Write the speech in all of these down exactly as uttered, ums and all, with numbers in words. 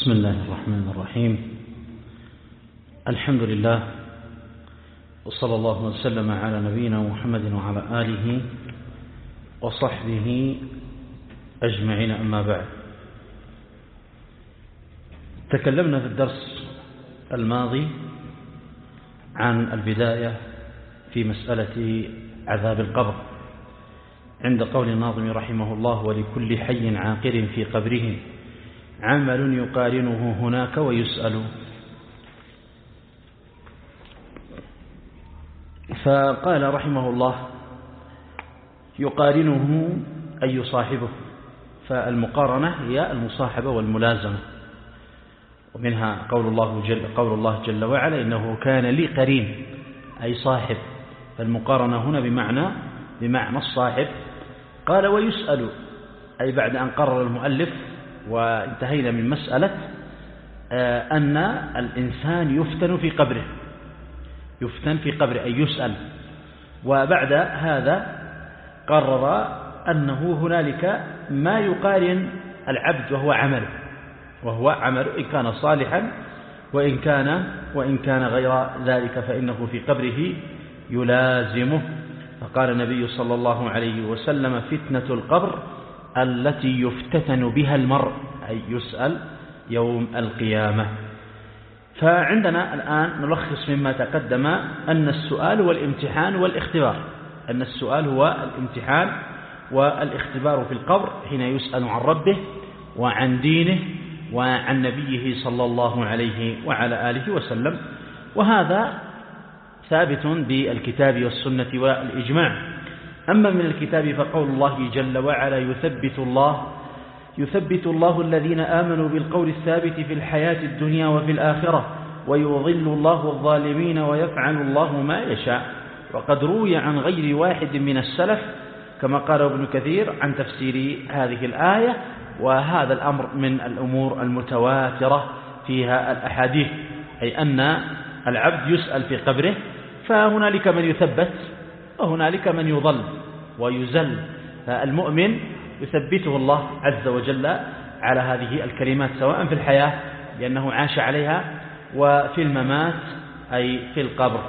بسم الله الرحمن الرحيم. الحمد لله وصلى الله وسلم على نبينا محمد وعلى آله وصحبه أجمعين، أما بعد. تكلمنا في الدرس الماضي عن البداية في مسألة عذاب القبر عند قول الناظم رحمه الله: ولكل حي عاقر في قبره عمل يقارنه هناك ويسأل. فقال رحمه الله: يقارنه أي يصاحبه، فالمقارنة هي المصاحبة والملازمة، ومنها قول الله جل, قول الله جل وعلا: إنه كان لي قرين، أي صاحب. فالمقارنة هنا بمعنى بمعنى الصاحب. قال: ويسأل، أي بعد أن قرر المؤلف وانتهينا من مسألة أن الإنسان يفتن في قبره، يفتن في قبره أي يسأل. وبعد هذا قرر أنه هنالك ما يقارن العبد وهو عمله، وهو عمله إن كان صالحا وإن كان وإن كان غير ذلك فإنه في قبره يلازمه. فقال النبي صلى الله عليه وسلم: فتنة القبر التي يفتتن بها المرء، أي يسأل يوم القيامة. فعندنا الآن نلخص مما تقدم أن السؤال والامتحان والاختبار، أن السؤال هو الامتحان والاختبار في القبر حين يسأل عن ربه وعن دينه وعن نبيه صلى الله عليه وعلى آله وسلم. وهذا ثابت بالكتاب والسنة والإجماع. أما من الكتاب فقول الله جل وعلا: يثبت الله يثبت الله الذين آمنوا بالقول الثابت في الحياة الدنيا وفي الآخرة ويضل الله الظالمين ويفعل الله ما يشاء. وقد روي عن غير واحد من السلف كما قال ابن كثير عن تفسير هذه الآية، وهذا الأمر من الأمور المتواترة فيها الأحاديث، أي أن العبد يسأل في قبره، فهنالك من يثبت وهنالك من يضل ويزل. فالمؤمن يثبته الله عز وجل على هذه الكلمات سواء في الحياة لأنه عاش عليها وفي الممات أي في القبر.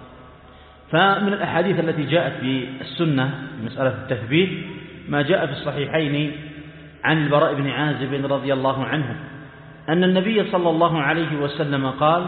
فمن الأحاديث التي جاءت في السنة في مسألة التثبيت ما جاء في الصحيحين عن البراء بن عازب رضي الله عنه أن النبي صلى الله عليه وسلم قال: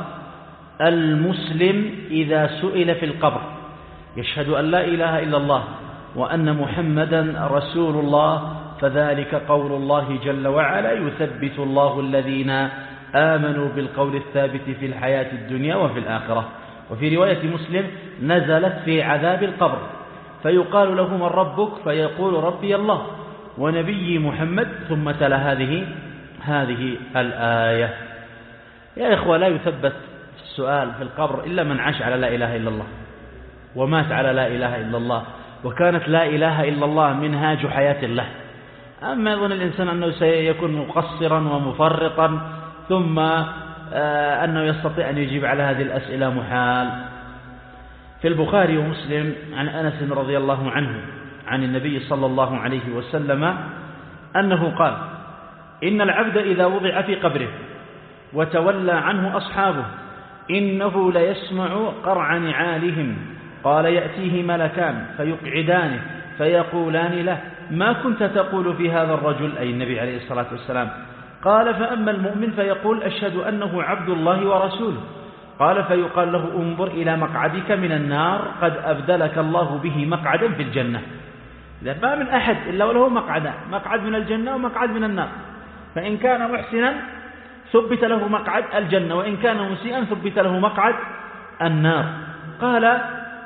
المسلم إذا سئل في القبر يشهد أن لا إله إلا الله وأن محمدا رسول الله فذلك قول الله جل وعلا: يثبت الله الذين آمنوا بالقول الثابت في الحياة الدنيا وفي الآخرة. وفي رواية مسلم: نزلت في عذاب القبر فيقال له: من ربك؟ فيقول: ربي الله ونبي محمد، ثم تلا هذه هذه الآية. يا إخوة، لا يثبت السؤال في القبر إلا من عاش على لا إله إلا الله ومات على لا إله إلا الله، وكانت لا إله إلا الله منهاج حياة الله. أما يظن الإنسان أنه سيكون مقصرا ومفرطا ثم أنه يستطيع أن يجيب على هذه الأسئلة محال. في البخاري ومسلم عن أنس رضي الله عنه عن النبي صلى الله عليه وسلم أنه قال: إن العبد إذا وضع في قبره وتولى عنه أصحابه إنه ليسمع قرع نعالهم. قال: يأتيه ملكان فيقعدانه فيقولان له: ما كنت تقول في هذا الرجل؟ أي النبي عليه الصلاة والسلام. قال: فأما المؤمن فيقول: أشهد أنه عبد الله ورسوله. قال: فيقال له: انظر إلى مقعدك من النار قد أبدلك الله به مقعدا في الجنة. إذا ما من أحد إلا وله مقعدان، مقعد من الجنة ومقعد من النار، فإن كان محسنا ثبت له مقعد الجنة، وإن كان مسيئا ثبت له مقعد النار. قال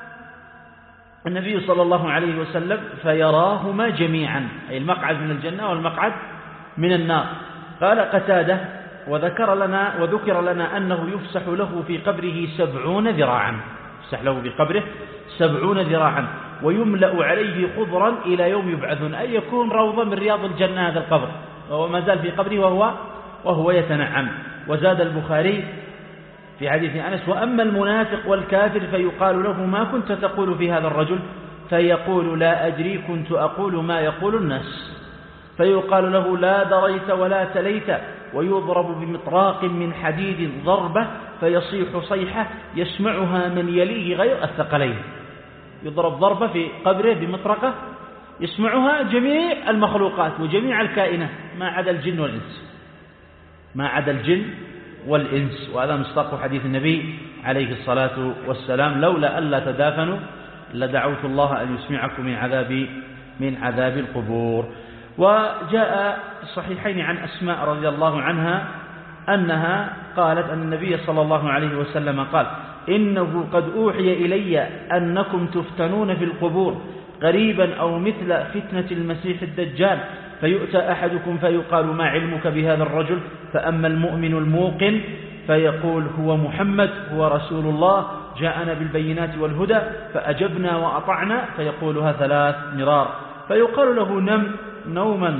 النبي صلى الله عليه وسلم: فيراهما جميعا، أي المقعد من الجنة والمقعد من النار. قال قتادة: وذكر لنا وذكر لنا أنه يفسح له في قبره سبعون ذراعا، يفسح له في قبره سبعون ذراعا ويملأ عليه خضرا إلى يوم يبعثون، أي يكون روضة من رياض الجنة هذا القبر، وهو ما زال في قبره وهو وهو يتنعم. وزاد البخاري في حديث أنس: وأما المنافق والكافر فيقال له: ما كنت تقول في هذا الرجل؟ فيقول: لا أدري، كنت أقول ما يقول الناس. فيقال له: لا دريت ولا تليت، ويضرب بمطراق من حديد ضربة فيصيح صيحة يسمعها من يليه غير الثقلين. يضرب ضربة في قبره بمطرقة يسمعها جميع المخلوقات وجميع الكائنات ما عدا الجن والإنس، ما عدا الجن والإنس. وهذا مصداق حديث النبي عليه الصلاة والسلام: لولا ألا تدافنوا لدعوت الله أن يسمعكم من عذاب من عذاب القبور. وجاء في الصحيحين عن أسماء رضي الله عنها أنها قالت أن النبي صلى الله عليه وسلم قال: إنه قد أوحي إلي أنكم تفتنون في القبور قريبا أو مثل فتنة المسيح الدجال، فيؤتى أحدكم فيقال: ما علمك بهذا الرجل؟ فأما المؤمن الموقن فيقول: هو محمد، هو رسول الله، جاءنا بالبينات والهدى، فأجبنا وأطعنا، فيقولها ثلاث مرار، فيقال له: نم نوما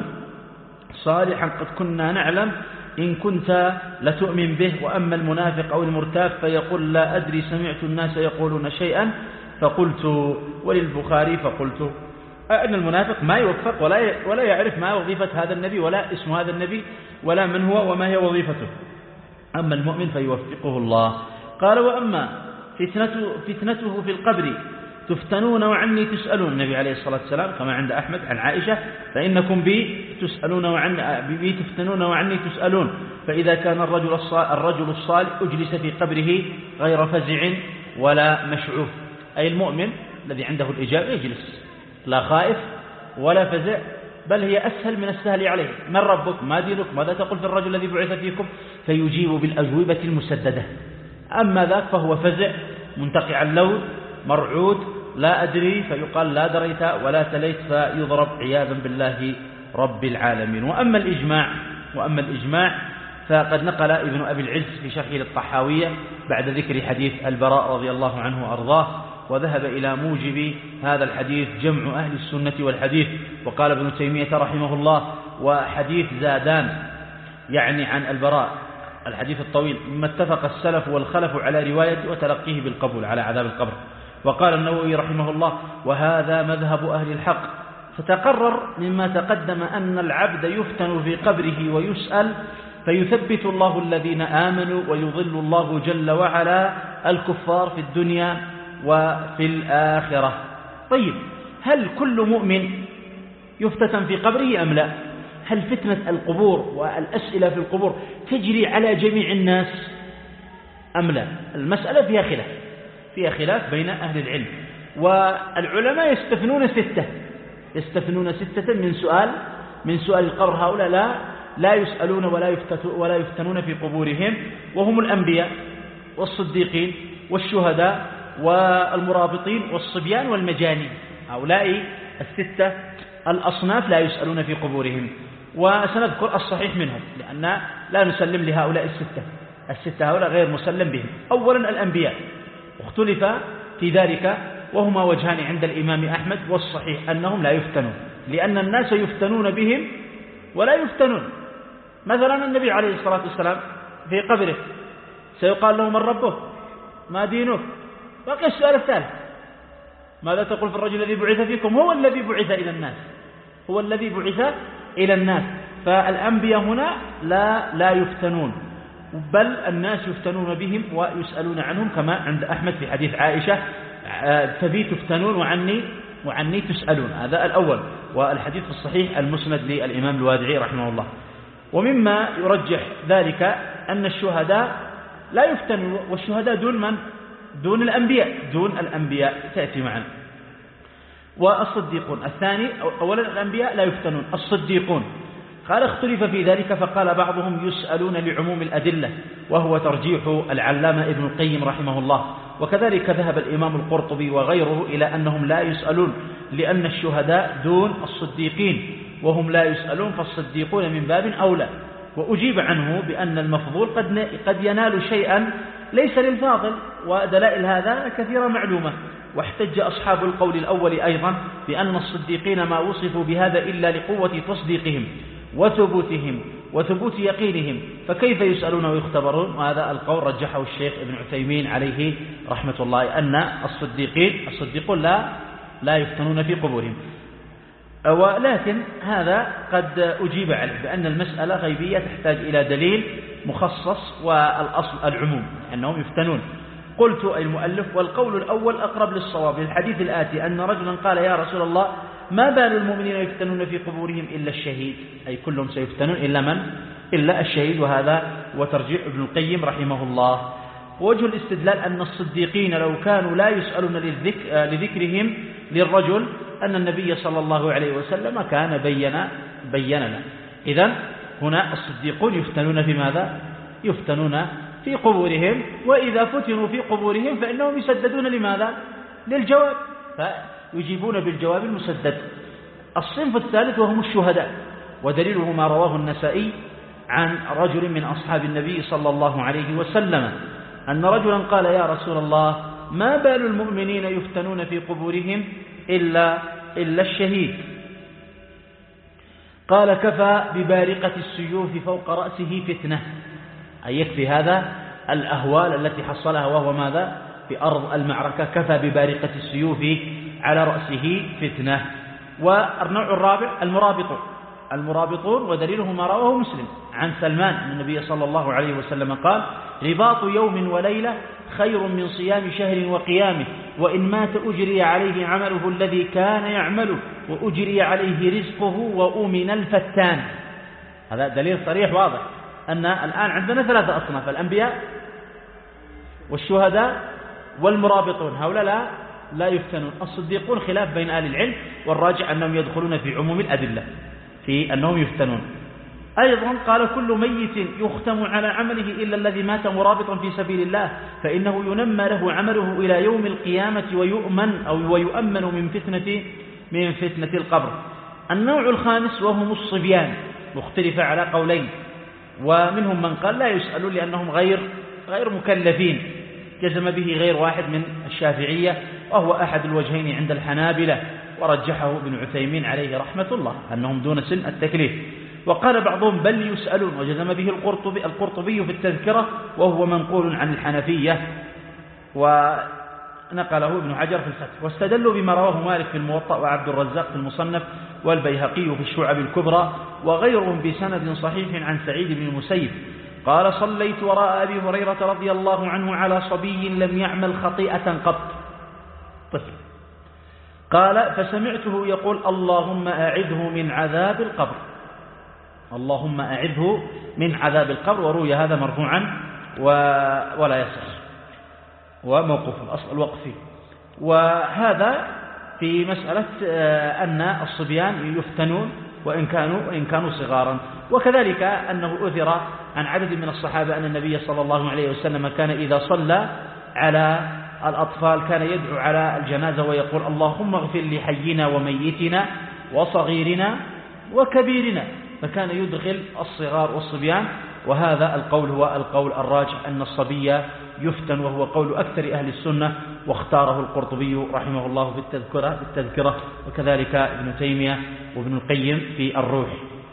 صالحا قد كنا نعلم إن كنت لتؤمن به. وأما المنافق أو المرتاب فيقول: لا أدري، سمعت الناس يقولون شيئا فقلت. وللبخاري فقلت. أن المنافق ما يوفق ولا ولا يعرف ما وظيفة هذا النبي ولا اسم هذا النبي ولا من هو وما هي وظيفته. أما المؤمن فيوفقه الله. قال: وأما فتنته, فتنته في القبر تفتنون وعني تسألون. النبي عليه الصلاة والسلام كما عند أحمد عن عائشة: فإنكم بي تسألون وعني بي تفتنون وعني تسألون. فإذا كان الرجل الصالح, الرجل الصالح أجلس في قبره غير فزع ولا مشعوف، أي المؤمن الذي عنده الإجابة يجلس لا خائف ولا فزع، بل هي أسهل من السهل عليه. من ربك؟ ما دينك؟ ماذا تقول في الرجل الذي بعث فيكم؟ فيجيب بالأجوبة المسددة. أما ذاك فهو فزع منتقع اللون مرعود لا أدري، فيقال: لا دريت ولا تليت، فيضرب عياذا بالله رب العالمين. وأما الإجماع وأما الإجماع فقد نقل ابن أبي العز في شرحه للطحاوية بعد ذكر حديث البراء رضي الله عنه وأرضاه، وذهب إلى موجب هذا الحديث جمع أهل السنة والحديث. وقال ابن تيمية رحمه الله: وحديث زادان يعني عن البراء الحديث الطويل مما اتفق السلف والخلف على روايته وتلقيه بالقبول على عذاب القبر. وقال النووي رحمه الله: وهذا مذهب أهل الحق. فتقرر مما تقدم أن العبد يفتن في قبره ويسأل، فيثبت الله الذين آمنوا ويضل الله جل وعلا الكفار في الدنيا وفي الآخرة. طيب، هل كل مؤمن يفتتن في قبره أم لا؟ هل فتنة القبور والأسئلة في القبور تجري على جميع الناس أم لا؟ المسألة فيها خلاف فيها خلاف بين أهل العلم، والعلماء يستثنون ستة يستثنون ستة من سؤال من سؤال القبر. هؤلاء لا لا يسألون ولا ولا يفتنون في قبورهم، وهم الأنبياء والصديقين والشهداء والمرابطين والصبيان والمجانين. هؤلاء الستة الأصناف لا يسألون في قبورهم، وسنذكر الصحيح منهم لأن لا نسلم لهؤلاء الستة الستة هؤلاء غير مسلم بهم. أولا الأنبياء، واختلف في ذلك، وهما وجهان عند الإمام أحمد، والصحيح أنهم لا يفتنون، لأن الناس يفتنون بهم ولا يفتنون. مثلا النبي عليه الصلاة والسلام في قبره سيقال له: من ربك؟ ما دينك؟ بقي السؤال الثالث: ماذا تقول في الرجل الذي بعث فيكم؟ هو الذي بعث إلى الناس هو الذي بعث إلى الناس. فالأنبياء هنا لا لا يفتنون، بل الناس يفتنون بهم ويسألون عنهم، كما عند أحمد في حديث عائشة: فبي تفتنون وعني وعني تسألون. هذا الأول، والحديث في الصحيح المسند للإمام الوادعي رحمه الله. ومما يرجح ذلك أن الشهداء لا يفتنون، والشهداء دون من؟ دون الأنبياء دون الأنبياء تأتي معنا. والصديقون الثاني، أولا الأنبياء لا يفتنون، الصديقون قال اختلف في ذلك، فقال بعضهم يسألون لعموم الأدلة، وهو ترجيح العلامة ابن القيم رحمه الله. وكذلك ذهب الإمام القرطبي وغيره إلى أنهم لا يسألون، لأن الشهداء دون الصديقين وهم لا يسألون، فالصديقون من باب أولى. وأجيب عنه بأن المفضول قد قد ينال شيئا ليس للفاضل، ودلائل هذا كثيرة معلومة. واحتج أصحاب القول الأول أيضا بأن الصديقين ما وصفوا بهذا إلا لقوة تصديقهم وثبوتهم وثبوت يقينهم، فكيف يسألون ويختبرون؟ وهذا القول رجحه الشيخ ابن عثيمين عليه رحمة الله، أن الصديقين الصديقون لا لا يفتنون في قبورهم. ولكن هذا قد أجيب عليه بأن المسألة غيبية تحتاج إلى دليل مخصص، والأصل العموم أنهم يفتنون. قلت أي المؤلف: والقول الأول أقرب للصواب للحديث الآتي أن رجلا قال يا رسول الله ما بال المؤمنين يفتنون في قبورهم إلا الشهيد، أي كلهم سيفتنون إلا من؟ إلا الشهيد. وهذا وترجيح ابن القيم رحمه الله. ووجه الاستدلال أن الصديقين لو كانوا لا يسألون لذكرهم للرجل أن النبي صلى الله عليه وسلم كان بين بيننا. إذن هنا الصديقون يفتنون في ماذا؟ يفتنون في قبورهم، وإذا فتنوا في قبورهم فإنهم يسددون لماذا؟ للجواب، فيجيبون بالجواب المسدد. الصنف الثالث وهم الشهداء، ودليله ما رواه النسائي عن رجل من أصحاب النبي صلى الله عليه وسلم أن رجلا قال يا رسول الله ما بال المؤمنين يفتنون في قبورهم إلا, إلا الشهيد؟ قال كفى ببارقة السيوف فوق رأسه فتنة، أي يكفي هذا الأهوال التي حصلها وهو ماذا؟ في أرض المعركة. كفى ببارقة السيوف على رأسه فتنة. والنوع الرابع المرابطون المرابطون ودليله ما رواه مسلم عن سلمان أن النبي صلى الله عليه وسلم قال رباط يوم وليلة خير من صيام شهر وقيامه، وإن مات أجري عليه عمله الذي كان يعمله وأجري عليه رزقه وأمن الفتان. هذا دليل صريح واضح أن الآن عندنا ثلاثة أصناف: الأنبياء والشهداء والمرابطون، هؤلاء لا, لا يفتنون. الصديقون خلاف بين أهل العلم، والراجع أنهم يدخلون في عموم الأدلة في أنهم يفتنون. أيضا قال كل ميت يختم على عمله إلا الذي مات مرابطا في سبيل الله فإنه ينمى له عمله إلى يوم القيامة ويؤمن أو ويؤمن من فتنة من فتنة القبر. النوع الخامس وهم الصبيان، مختلف على قولين، ومنهم من قال لا يسألون لأنهم غير غير مكلفين، جزم به غير واحد من الشافعية، وهو أحد الوجهين عند الحنابلة، ورجحه ابن عثيمين عليه رحمة الله أنهم دون سن التكليف. وقال بعضهم بل يسألون، وجزم به القرطبي, القرطبي في التذكرة، وهو منقول عن الحنفية، ونقله ابن حجر في الفتح. واستدلوا بما رواه مالك في الموطأ وعبد الرزاق في المصنف والبيهقي في الشعب الكبرى وغيرهم بسند صحيح عن سعيد بن المسيب قال صليت وراء أبي هريرة رضي الله عنه على صبي لم يعمل خطيئة قط، طفل، قال فسمعته يقول اللهم أعذه من عذاب القبر، اللهم أعذه من عذاب القبر. وروي هذا مرفوعا ولا يصح، وموقوف الأصل الوقفي. وهذا في مسألة أن الصبيان يفتنون وإن كانوا, وإن كانوا صغارا. وكذلك أنه أثر عن عدد من الصحابة أن النبي صلى الله عليه وسلم كان إذا صلى على الأطفال كان يدعو على الجنازة ويقول اللهم اغفر لحينا وميتنا وصغيرنا وكبيرنا، فكان يدخل الصغار والصبيان. وهذا القول هو القول الراجح أن الصبي يفتن، وهو قول أكثر أهل السنة، واختاره القرطبي رحمه الله في التذكرة, في التذكرة وكذلك ابن تيمية وابن القيم في الروح.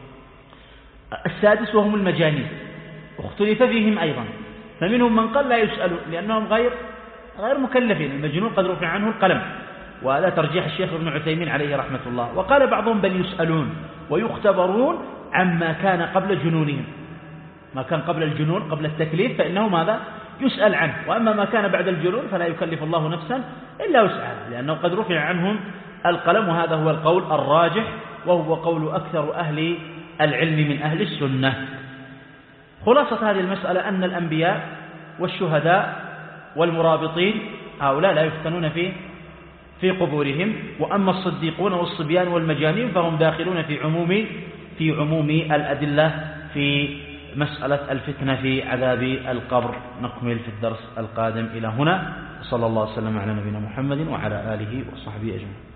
السادس وهم المجانين، اختلف فيهم أيضا، فمنهم من قال لا يسألوا لأنهم غير غير مكلفين، المجنون قد رفع عنه القلم، وهذا ترجيح الشيخ ابن عثيمين عليه رحمة الله. وقال بعضهم بل يسألون ويختبرون عما كان قبل جنونهم، ما كان قبل الجنون قبل التكليف فإنه ماذا يسأل عنه، وأما ما كان بعد الجنون فلا يكلف الله نفسا إلا وسعها، لأنه قد رفع عنهم القلم. وهذا هو القول الراجح، وهو قول أكثر أهل العلم من أهل السنة. خلاصة هذه المسألة أن الأنبياء والشهداء والمرابطين هؤلاء لا يفتنون في في قبورهم، وأما الصديقون والصبيان والمجانين فهم داخلون في عموم في عموم الأدلة في مسألة الفتنة في عذاب القبر. نكمل في الدرس القادم. إلى هنا، صلى الله وسلم على نبينا محمد وعلى آله وصحبه أجمعين.